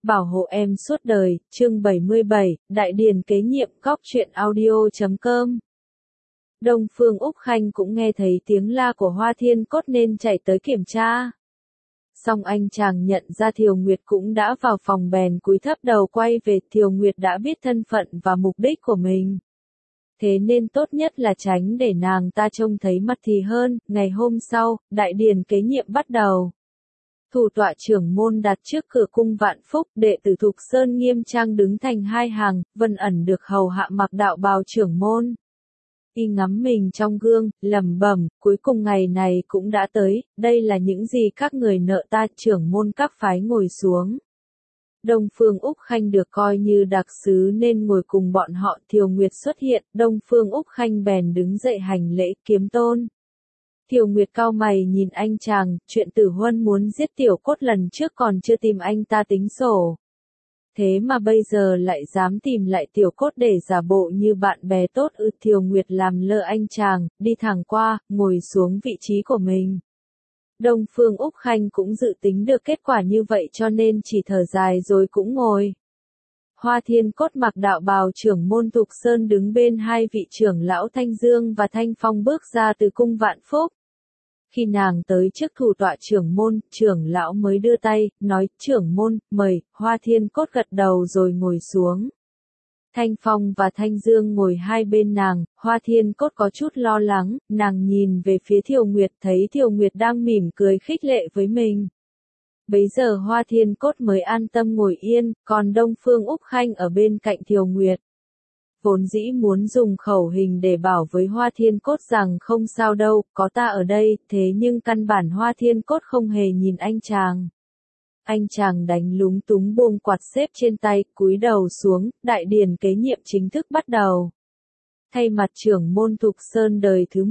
Bảo hộ em suốt đời, chương 77, Đại Điền kế nhiệm, góc truyện audio.com. Đông Phương Úc Khanh cũng nghe thấy tiếng la của Hoa Thiên Cốt nên chạy tới kiểm tra. Song anh chàng nhận ra Thiều Nguyệt cũng đã vào phòng bèn cúi thấp đầu quay về. Thiều Nguyệt đã biết thân phận và mục đích của mình. Thế nên tốt nhất là tránh để nàng ta trông thấy mặt thì hơn. Ngày hôm sau, Đại Điền kế nhiệm bắt đầu. Thủ tọa trưởng môn đặt trước cửa cung Vạn Phúc, đệ tử Thục Sơn nghiêm trang đứng thành hai hàng, Vân Ẩn được hầu hạ mặc đạo bào trưởng môn. Y ngắm mình trong gương, lẩm bẩm, cuối cùng ngày này cũng đã tới, đây là những gì các người nợ ta. Trưởng môn các phái ngồi xuống. Đông Phương Úc Khanh được coi như đặc sứ nên ngồi cùng bọn họ. Thiều Nguyệt xuất hiện, Đông Phương Úc Khanh bèn đứng dậy hành lễ. Kiếm tôn. Thiều Nguyệt cau mày nhìn anh chàng, chuyện Tử Huân muốn giết Tiểu Cốt lần trước còn chưa tìm anh ta tính sổ. Thế mà bây giờ lại dám tìm lại Tiểu Cốt để giả bộ như bạn bè tốt ư? Thiều Nguyệt làm lơ anh chàng, đi thẳng qua, ngồi xuống vị trí của mình. Đông Phương Úc Khanh cũng dự tính được kết quả như vậy cho nên chỉ thở dài rồi cũng ngồi. Hoa Thiên Cốt mặc đạo bào trưởng môn Thục Sơn đứng bên hai vị trưởng lão Thanh Dương và Thanh Phong bước ra từ cung Vạn Phúc. Khi nàng tới trước thủ tọa trưởng lão mới đưa tay, nói trưởng môn, mời. Hoa Thiên Cốt gật đầu rồi ngồi xuống. Thanh Phong và Thanh Dương ngồi hai bên nàng. Hoa Thiên Cốt có chút lo lắng, nàng nhìn về phía Thiều Nguyệt thấy Thiều Nguyệt đang mỉm cười khích lệ với mình. Bấy giờ Hoa Thiên Cốt mới an tâm ngồi yên, còn Đông Phương Úc Khanh ở bên cạnh Thiều Nguyệt. Vốn dĩ muốn dùng khẩu hình để bảo với Hoa Thiên Cốt rằng không sao đâu, có ta ở đây, thế nhưng căn bản Hoa Thiên Cốt không hề nhìn anh chàng. Anh chàng đánh lúng túng buông quạt xếp trên tay, cúi đầu xuống. Đại điển kế nhiệm chính thức bắt đầu. Thay mặt trưởng môn Thục Sơn đời thứ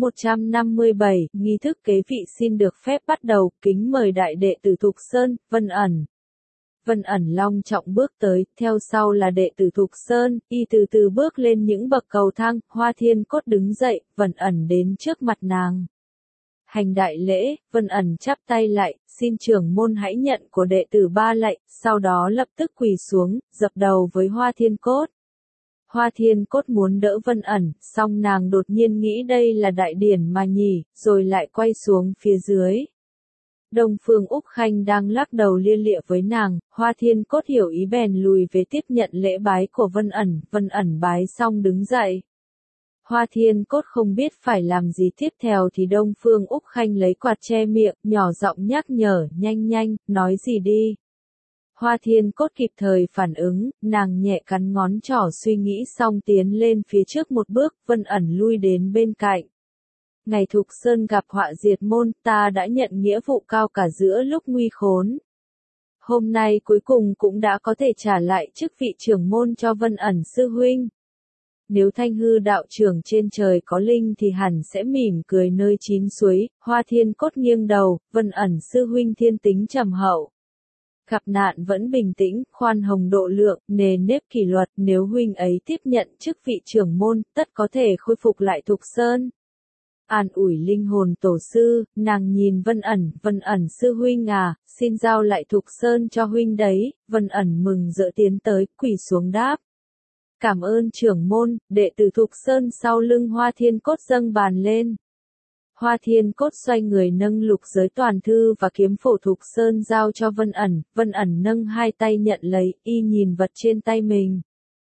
157, nghi thức kế vị xin được phép bắt đầu. Kính mời đại đệ tử Thục Sơn, Vân Ẩn. Vân Ẩn long trọng bước tới, theo sau là đệ tử Thục Sơn, y từ từ bước lên những bậc cầu thang. Hoa Thiên Cốt đứng dậy, Vân Ẩn đến trước mặt nàng. Hành đại lễ, Vân Ẩn chắp tay lại, xin trưởng môn hãy nhận của đệ tử ba lạy, sau đó lập tức quỳ xuống, dập đầu với Hoa Thiên Cốt. Hoa Thiên Cốt muốn đỡ Vân Ẩn, song nàng đột nhiên nghĩ đây là đại điển mà nhỉ, rồi lại quay xuống phía dưới. Đông Phương Úc Khanh đang lắc đầu lia lịa với nàng, Hoa Thiên Cốt hiểu ý bèn lùi về tiếp nhận lễ bái của Vân Ẩn bái xong đứng dậy. Hoa Thiên Cốt không biết phải làm gì tiếp theo thì Đông Phương Úc Khanh lấy quạt che miệng, nhỏ giọng nhắc nhở, nhanh, nói gì đi. Hoa Thiên Cốt kịp thời phản ứng, nàng nhẹ cắn ngón trỏ suy nghĩ xong tiến lên phía trước một bước, Vân Ẩn lui đến bên cạnh. Ngày Thục Sơn gặp họa diệt môn, ta đã nhận nghĩa vụ cao cả giữa lúc nguy khốn. Hôm nay cuối cùng cũng đã có thể trả lại chức vị trưởng môn cho Vân Ẩn sư huynh. Nếu Thanh Hư đạo trưởng trên trời có linh thì hẳn sẽ mỉm cười nơi chín suối. Hoa Thiên Cốt nghiêng đầu, Vân Ẩn sư huynh thiên tính trầm hậu. Gặp nạn vẫn bình tĩnh, khoan hồng độ lượng, nề nếp kỷ luật. Nếu huynh ấy tiếp nhận chức vị trưởng môn, tất có thể khôi phục lại Thục Sơn. An ủi linh hồn tổ sư, nàng nhìn Vân Ẩn sư huynh à, xin giao lại Thục Sơn cho huynh đấy. Vân Ẩn mừng rỡ tiến tới, quỳ xuống đáp. Cảm ơn trưởng môn. Đệ tử Thục Sơn sau lưng Hoa Thiên Cốt dâng bàn lên. Hoa Thiên Cốt xoay người nâng lục giới toàn thư và kiếm phổ Thục Sơn giao cho Vân Ẩn nâng hai tay nhận lấy, y nhìn vật trên tay mình.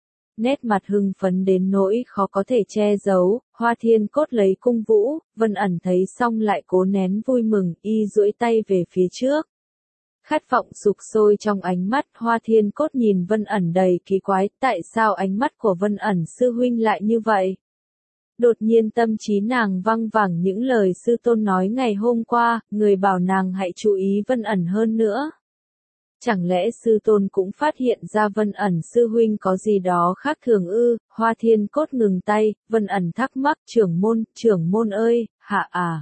Nét mặt hưng phấn đến nỗi khó có thể che giấu. Hoa Thiên Cốt lấy cung vũ, Vân Ẩn thấy xong lại cố nén vui mừng, y duỗi tay về phía trước. Khát vọng sục sôi trong ánh mắt. Hoa Thiên Cốt nhìn Vân Ẩn đầy kỳ quái, tại sao ánh mắt của Vân Ẩn sư huynh lại như vậy? Đột nhiên tâm trí nàng văng vẳng những lời sư tôn nói ngày hôm qua, người bảo nàng hãy chú ý Vân Ẩn hơn nữa. Chẳng lẽ sư tôn cũng phát hiện ra Vân Ẩn sư huynh có gì đó khác thường ư? Hoa Thiên Cốt ngừng tay, Vân Ẩn thắc mắc, trưởng môn ơi, hạ à.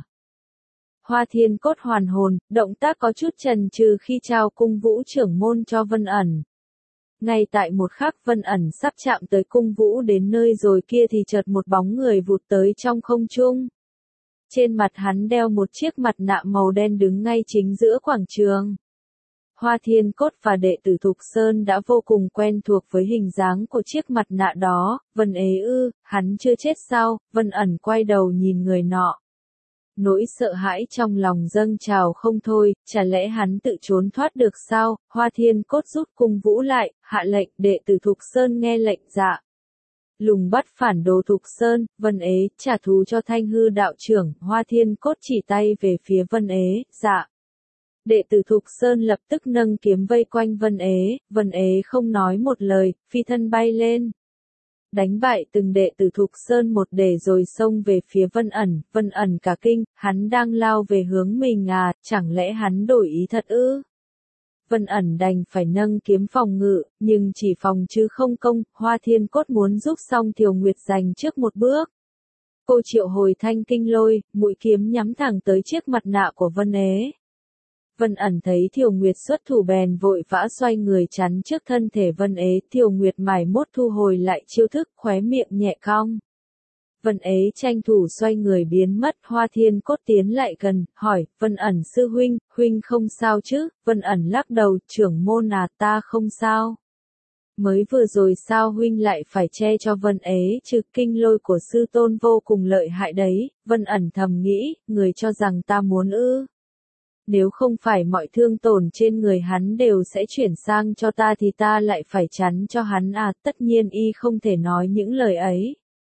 Hoa Thiên Cốt hoàn hồn, động tác có chút chần chừ khi trao cung vũ trưởng môn cho Vân Ẩn. Ngay tại một khắc Vân Ẩn sắp chạm tới cung vũ đến nơi rồi kia thì chợt một bóng người vụt tới trong không trung. Trên mặt hắn đeo một chiếc mặt nạ màu đen đứng ngay chính giữa quảng trường. Hoa Thiên Cốt và đệ tử Thục Sơn đã vô cùng quen thuộc với hình dáng của chiếc mặt nạ đó. Vân Ế ư, hắn chưa chết sao? Vân ẩn quay đầu nhìn người nọ. Nỗi sợ hãi trong lòng dâng trào không thôi, chả lẽ hắn tự trốn thoát được sao? Hoa Thiên Cốt rút cung vũ lại, hạ lệnh, đệ tử Thục Sơn nghe lệnh dạ. Lùng bắt phản đồ Thục Sơn, Vân Ế, trả thù cho Thanh Hư đạo trưởng. Hoa Thiên Cốt chỉ tay về phía Vân Ế, dạ. Đệ tử Thục Sơn lập tức nâng kiếm vây quanh Vân Ế không nói một lời, phi thân bay lên. Đánh bại từng đệ tử Thục Sơn một để rồi xông về phía Vân ẩn cả kinh, hắn đang lao về hướng mình à, chẳng lẽ hắn đổi ý thật ư? Vân ẩn đành phải nâng kiếm phòng ngự, nhưng chỉ phòng chứ không công, Hoa Thiên Cốt muốn giúp xong Thiều Nguyệt giành trước một bước. Cô triệu hồi thanh kinh lôi, mũi kiếm nhắm thẳng tới chiếc mặt nạ của Vân Ế. Vân ẩn thấy Thiều Nguyệt xuất thủ bèn vội vã xoay người chắn trước thân thể Vân Ế. Thiều Nguyệt mải mốt thu hồi lại chiêu thức, khóe miệng nhẹ cong. Vân Ế tranh thủ xoay người biến mất. Hoa Thiên Cốt tiến lại gần, hỏi, Vân ẩn sư huynh, huynh không sao chứ? Vân ẩn lắc đầu, trưởng môn à, ta không sao. Mới vừa rồi sao huynh lại phải che cho Vân Ế chứ? Kinh lôi của sư tôn vô cùng lợi hại đấy. Vân ẩn thầm nghĩ, người cho rằng ta muốn ư? Nếu không phải mọi thương tổn trên người hắn đều sẽ chuyển sang cho ta thì ta lại phải chắn cho hắn à, tất nhiên y không thể nói những lời ấy.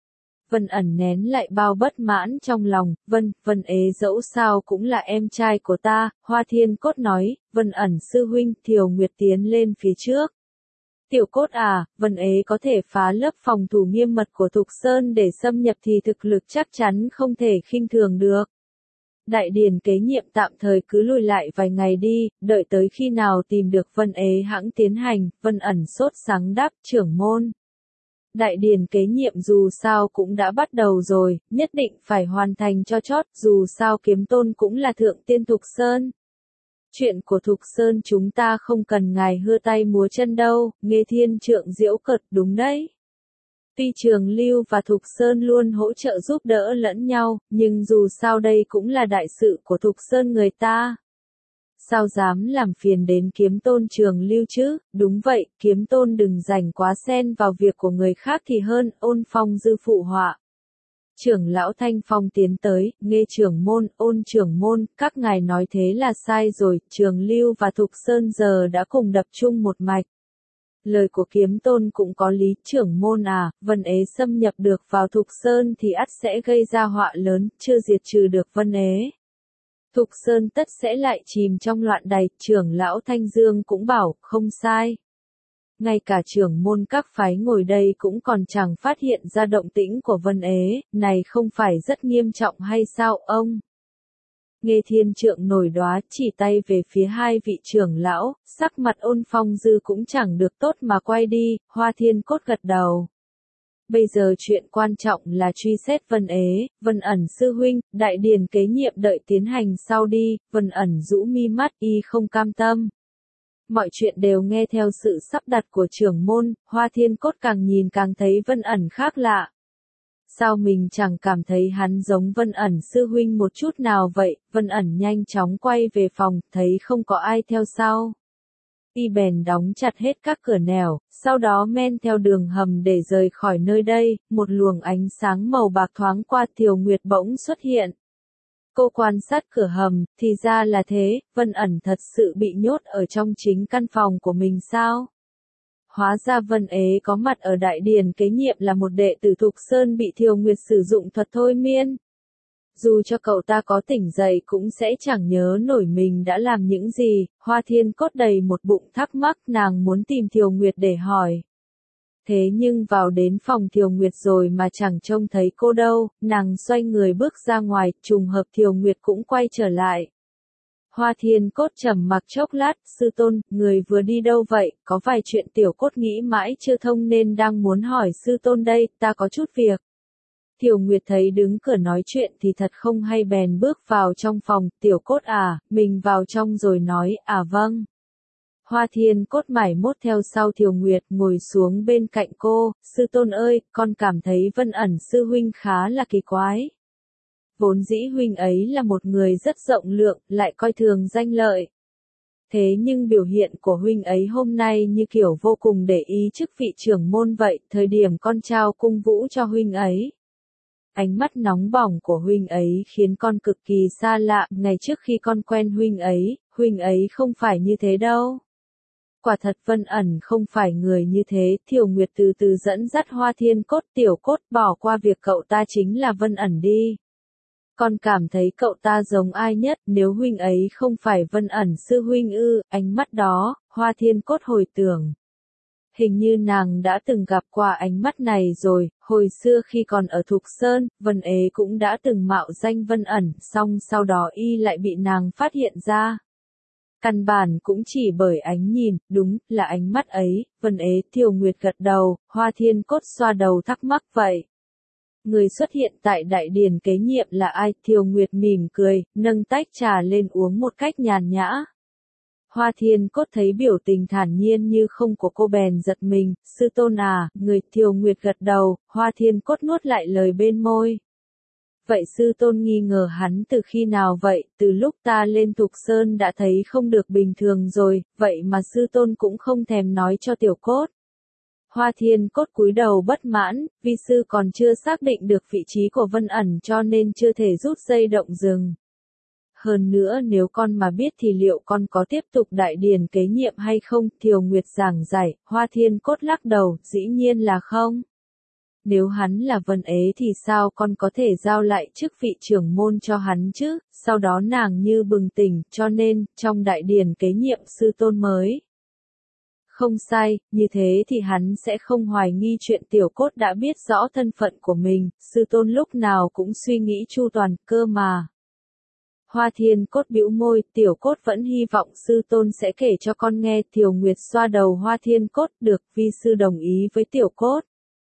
Vân ẩn nén lại bao bất mãn trong lòng, Vân Ế dẫu sao cũng là em trai của ta. Hoa Thiên Cốt nói, Vân ẩn sư huynh. Thiều Nguyệt tiến lên phía trước. Tiểu Cốt à, Vân Ế có thể phá lớp phòng thủ nghiêm mật của Thục Sơn để xâm nhập thì thực lực chắc chắn không thể khinh thường được. Đại điền kế nhiệm tạm thời cứ lùi lại vài ngày đi, đợi tới khi nào tìm được Vân Ế hãng tiến hành. Vân ẩn sốt sáng đáp, trưởng môn. Đại điền kế nhiệm dù sao cũng đã bắt đầu rồi, nhất định phải hoàn thành cho chót, dù sao kiếm tôn cũng là thượng tiên Thục Sơn. Chuyện của Thục Sơn chúng ta không cần ngài hưa tay múa chân đâu. Nghê Thiên Trượng giễu cợt, đúng đấy. Tuy Trường Lưu và Thục Sơn luôn hỗ trợ giúp đỡ lẫn nhau, nhưng dù sao đây cũng là đại sự của Thục Sơn người ta. Sao dám làm phiền đến kiếm tôn Trường Lưu chứ? Đúng vậy, kiếm tôn đừng rảnh quá xen vào việc của người khác thì hơn. Ôn Phong dư phụ họa. Trưởng lão Thanh Phong tiến tới, Nghê trưởng môn, Ôn trưởng môn, các ngài nói thế là sai rồi. Trường Lưu và Thục Sơn giờ đã cùng đập chung một mạch. Lời của kiếm tôn cũng có lý, trưởng môn à, Vân Ế xâm nhập được vào Thục Sơn thì ắt sẽ gây ra họa lớn, chưa diệt trừ được Vân Ế. Thục Sơn tất sẽ lại chìm trong loạn đày. Trưởng lão Thanh Dương cũng bảo, không sai. Ngay cả trưởng môn các phái ngồi đây cũng còn chẳng phát hiện ra động tĩnh của Vân Ế, này không phải rất nghiêm trọng hay sao ông? Nghê Thiên Trượng nổi đoá, chỉ tay về phía hai vị trưởng lão, sắc mặt Ôn Phong dư cũng chẳng được tốt mà quay đi. Hoa Thiên Cốt gật đầu. Bây giờ chuyện quan trọng là truy xét Vân Ế. Vân ẩn sư huynh, đại điền kế nhiệm đợi tiến hành sau đi. Vân ẩn rũ mi mắt, y không cam tâm. Mọi chuyện đều nghe theo sự sắp đặt của trưởng môn. Hoa Thiên Cốt càng nhìn càng thấy Vân ẩn khác lạ. Sao mình chẳng cảm thấy hắn giống Vân ẩn sư huynh một chút nào vậy? Vân ẩn nhanh chóng quay về phòng, thấy không có ai theo sau. Y bèn đóng chặt hết các cửa nẻo, sau đó men theo đường hầm để rời khỏi nơi đây. Một luồng ánh sáng màu bạc thoáng qua. Thiều Nguyệt bỗng xuất hiện. Cô quan sát cửa hầm, thì ra là thế, Vân ẩn thật sự bị nhốt ở trong chính căn phòng của mình sao? Hóa ra Vân Ế có mặt ở đại điền kế nhiệm là một đệ tử Thục Sơn bị Thiều Nguyệt sử dụng thuật thôi miên. Dù cho cậu ta có tỉnh dậy cũng sẽ chẳng nhớ nổi mình đã làm những gì. Hoa Thiên Cốt đầy một bụng thắc mắc, nàng muốn tìm Thiều Nguyệt để hỏi. Thế nhưng vào đến phòng Thiều Nguyệt rồi mà chẳng trông thấy cô đâu, nàng xoay người bước ra ngoài, trùng hợp Thiều Nguyệt cũng quay trở lại. Hoa Thiên Cốt trầm mặc chốc lát, sư tôn, người vừa đi đâu vậy? Có vài chuyện Tiểu Cốt nghĩ mãi chưa thông nên đang muốn hỏi sư tôn đây, ta có chút việc. Thiều Nguyệt thấy đứng cửa nói chuyện thì thật không hay bèn bước vào trong phòng. Tiểu Cốt à, mình vào trong rồi nói, à vâng. Hoa Thiên Cốt mải mốt theo sau Thiều Nguyệt, ngồi xuống bên cạnh cô. Sư tôn ơi, con cảm thấy Vân ẩn sư huynh khá là kỳ quái. Vốn dĩ huynh ấy là một người rất rộng lượng, lại coi thường danh lợi. Thế nhưng biểu hiện của huynh ấy hôm nay như kiểu vô cùng để ý chức vị trưởng môn vậy, thời điểm con trao cung vũ cho huynh ấy. Ánh mắt nóng bỏng của huynh ấy khiến con cực kỳ xa lạ, ngày trước khi con quen huynh ấy không phải như thế đâu. Quả thật Vân ẩn không phải người như thế, Thiều Nguyệt từ từ dẫn dắt Hoa Thiên Cốt, Tiểu Cốt bỏ qua việc cậu ta chính là Vân ẩn đi. Con cảm thấy cậu ta giống ai nhất, nếu huynh ấy không phải Vân ẩn sư huynh ư, ánh mắt đó, Hoa Thiên Cốt hồi tưởng. Hình như nàng đã từng gặp qua ánh mắt này rồi, hồi xưa khi còn ở Thục Sơn, Vân Ế cũng đã từng mạo danh Vân ẩn, song sau đó y lại bị nàng phát hiện ra. Căn bản cũng chỉ bởi ánh nhìn, đúng là ánh mắt ấy, Vân Ế. Thiều Nguyệt gật đầu, Hoa Thiên Cốt xoa đầu thắc mắc vậy. Người xuất hiện tại đại điển kế nhiệm là ai? Thiều Nguyệt mỉm cười, nâng tách trà lên uống một cách nhàn nhã. Hoa Thiên Cốt thấy biểu tình thản nhiên như không của cô bèn giật mình, sư tôn à, người. Thiều Nguyệt gật đầu, Hoa Thiên Cốt nuốt lại lời bên môi. Vậy sư tôn nghi ngờ hắn từ khi nào vậy? Từ lúc ta lên Thục Sơn đã thấy không được bình thường rồi, vậy mà sư tôn cũng không thèm nói cho Tiểu Cốt. Hoa Thiên Cốt cúi đầu bất mãn, vi sư còn chưa xác định được vị trí của Vân ẩn cho nên chưa thể rút dây động rừng. Hơn nữa nếu con mà biết thì liệu con có tiếp tục đại điển kế nhiệm hay không? Thiều Nguyệt giảng giải, Hoa Thiên Cốt lắc đầu, dĩ nhiên là không. Nếu hắn là Vân Ế thì sao con có thể giao lại chức vị trưởng môn cho hắn chứ? Sau đó nàng như bừng tỉnh, cho nên, trong đại điển kế nhiệm sư tôn mới. Không sai, như thế thì hắn sẽ không hoài nghi chuyện Tiểu Cốt đã biết rõ thân phận của mình, sư tôn lúc nào cũng suy nghĩ chu toàn, cơ mà. Hoa Thiên Cốt bĩu môi, Tiểu Cốt vẫn hy vọng sư tôn sẽ kể cho con nghe. Thiều Nguyệt xoa đầu Hoa Thiên Cốt, được, vi sư đồng ý với Tiểu Cốt.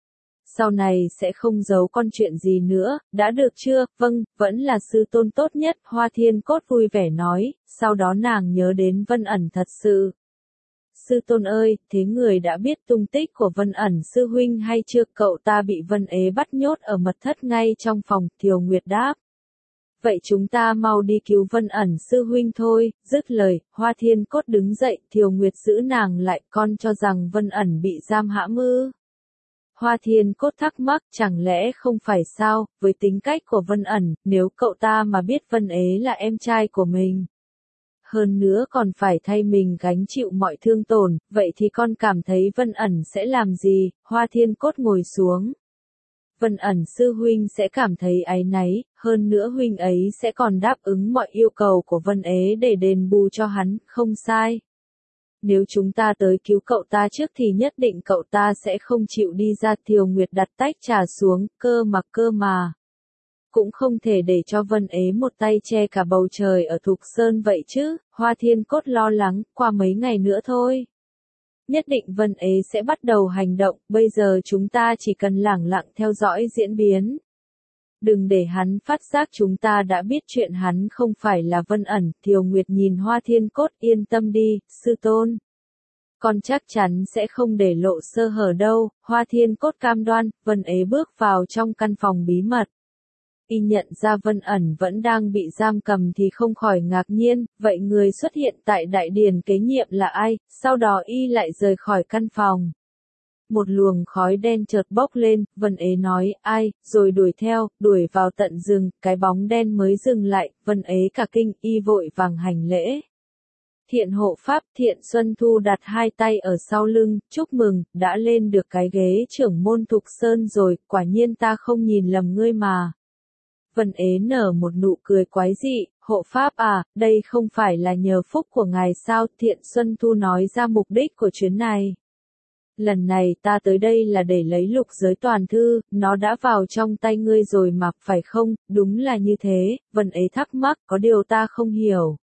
Sau này sẽ không giấu con chuyện gì nữa, đã được chưa? Vâng, vẫn là sư tôn tốt nhất, Hoa Thiên Cốt vui vẻ nói, sau đó nàng nhớ đến Vân ẩn thật sự. Sư tôn ơi, thế người đã biết tung tích của Vân ẩn sư huynh hay chưa? Cậu ta bị Vân Ế bắt nhốt ở mật thất ngay trong phòng. Thiều Nguyệt đáp. Vậy chúng ta mau đi cứu Vân ẩn sư huynh thôi. Dứt lời, Hoa Thiên Cốt đứng dậy, Thiều Nguyệt giữ nàng lại, con cho rằng Vân ẩn bị giam hãm ư? Hoa Thiên Cốt thắc mắc, chẳng lẽ không phải sao, với tính cách của Vân ẩn, nếu cậu ta mà biết Vân Ế là em trai của mình. Hơn nữa còn phải thay mình gánh chịu mọi thương tổn, vậy thì con cảm thấy Vân ẩn sẽ làm gì? Hoa Thiên Cốt ngồi xuống. Vân ẩn sư huynh sẽ cảm thấy áy náy, hơn nữa huynh ấy sẽ còn đáp ứng mọi yêu cầu của Vân Ế để đền bù cho hắn, không sai. Nếu chúng ta tới cứu cậu ta trước thì nhất định cậu ta sẽ không chịu đi ra. Thiều Nguyệt đặt tách trà xuống, cơ mà. Cũng không thể để cho Vân Ế một tay che cả bầu trời ở Thục Sơn vậy chứ, Hoa Thiên Cốt lo lắng, qua mấy ngày nữa thôi. Nhất định Vân Ế sẽ bắt đầu hành động, bây giờ chúng ta chỉ cần lẳng lặng theo dõi diễn biến. Đừng để hắn phát giác chúng ta đã biết chuyện hắn không phải là Vân ẩn. Thiều Nguyệt nhìn Hoa Thiên Cốt, yên tâm đi, sư tôn. Con chắc chắn sẽ không để lộ sơ hở đâu, Hoa Thiên Cốt cam đoan. Vân Ế bước vào trong căn phòng bí mật. Y nhận ra Vân ẩn vẫn đang bị giam cầm thì không khỏi ngạc nhiên, vậy người xuất hiện tại đại điển kế nhiệm là ai? Sau đó y lại rời khỏi căn phòng. Một luồng khói đen chợt bốc lên, Vân Ế nói, ai, rồi đuổi theo, đuổi vào tận rừng, cái bóng đen mới dừng lại, Vân Ế cả kinh, y vội vàng hành lễ. Thiện hộ pháp, Thiện Xuân Thu đặt hai tay ở sau lưng, chúc mừng, đã lên được cái ghế trưởng môn Thục Sơn rồi, quả nhiên ta không nhìn lầm ngươi mà. Vân Ế nở một nụ cười quái dị, hộ pháp à, đây không phải là nhờ phúc của ngài sao? Thiện Xuân Thu nói ra mục đích của chuyến này. Lần này ta tới đây là để lấy lục giới toàn thư, nó đã vào trong tay ngươi rồi mà, phải không? Đúng là như thế, Vân Ế thắc mắc, có điều ta không hiểu.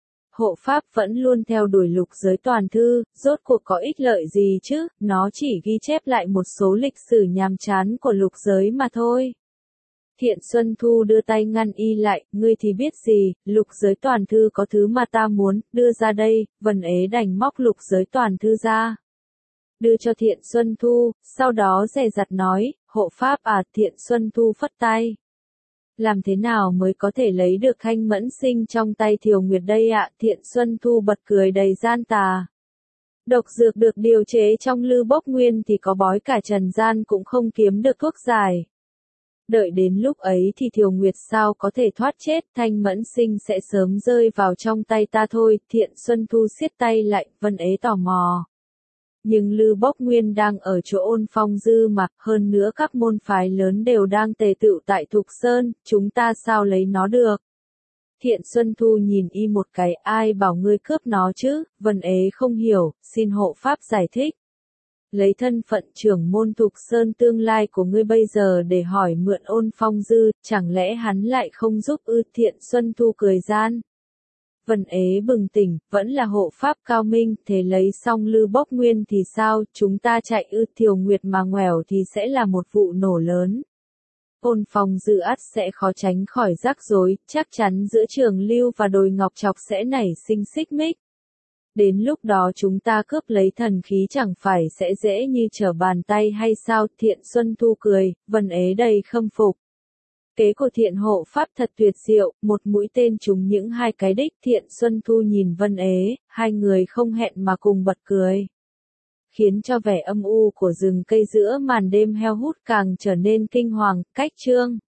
Hộ pháp vẫn luôn theo đuổi lục giới toàn thư, rốt cuộc có ích lợi gì chứ, nó chỉ ghi chép lại một số lịch sử nhàm chán của lục giới mà thôi. Thiện Xuân Thu đưa tay ngăn y lại, ngươi thì biết gì, lục giới toàn thư có thứ mà ta muốn, đưa ra đây. Vân Ế đành móc lục giới toàn thư ra. Đưa cho Thiện Xuân Thu, sau đó dè dặt nói, hộ pháp à? Thiện Xuân Thu phất tay. Làm thế nào mới có thể lấy được Thanh Mẫn Sinh trong tay Thiều Nguyệt đây ạ? Thiện Xuân Thu bật cười đầy gian tà. Độc dược được điều chế trong Lư Bốc Nguyên thì có bói cả trần gian cũng không kiếm được thuốc giải. Đợi đến lúc ấy thì Thiều Nguyệt sao có thể thoát chết, Thanh Mẫn Sinh sẽ sớm rơi vào trong tay ta thôi. Thiện Xuân Thu siết tay lại, Vân Ế tò mò. Nhưng Lư Bốc Nguyên đang ở chỗ Ôn Phong Dư mà, hơn nữa các môn phái lớn đều đang tề tựu tại Thục Sơn, chúng ta sao lấy nó được? Thiện Xuân Thu nhìn y một cái, ai bảo ngươi cướp nó chứ? Vân Ế không hiểu, xin hộ pháp giải thích. Lấy thân phận trưởng môn Thục Sơn tương lai của ngươi bây giờ để hỏi mượn Ôn Phong Dư, chẳng lẽ hắn lại không giúp ư? Thiện Xuân Thu cười gian. Vân Ế bừng tỉnh, vẫn là hộ pháp cao minh, thế lấy xong Lư Bốc Nguyên thì sao, chúng ta chạy ư? Thiều Nguyệt mà ngoẻo thì sẽ là một vụ nổ lớn. Ôn Phong Dư ắt sẽ khó tránh khỏi rắc rối, chắc chắn giữa Trường Lưu và Đồi Ngọc Trọc sẽ nảy sinh xích mích. Đến lúc đó chúng ta cướp lấy thần khí chẳng phải sẽ dễ như trở bàn tay hay sao? Thiện Xuân Thu cười, Vân Ế đầy khâm phục. Kế của Thiện hộ pháp thật tuyệt diệu, một mũi tên trúng những hai cái đích. Thiện Xuân Thu nhìn Vân Ế, hai người không hẹn mà cùng bật cười. Khiến cho vẻ âm u của rừng cây giữa màn đêm heo hút càng trở nên kinh hoàng. Cách chương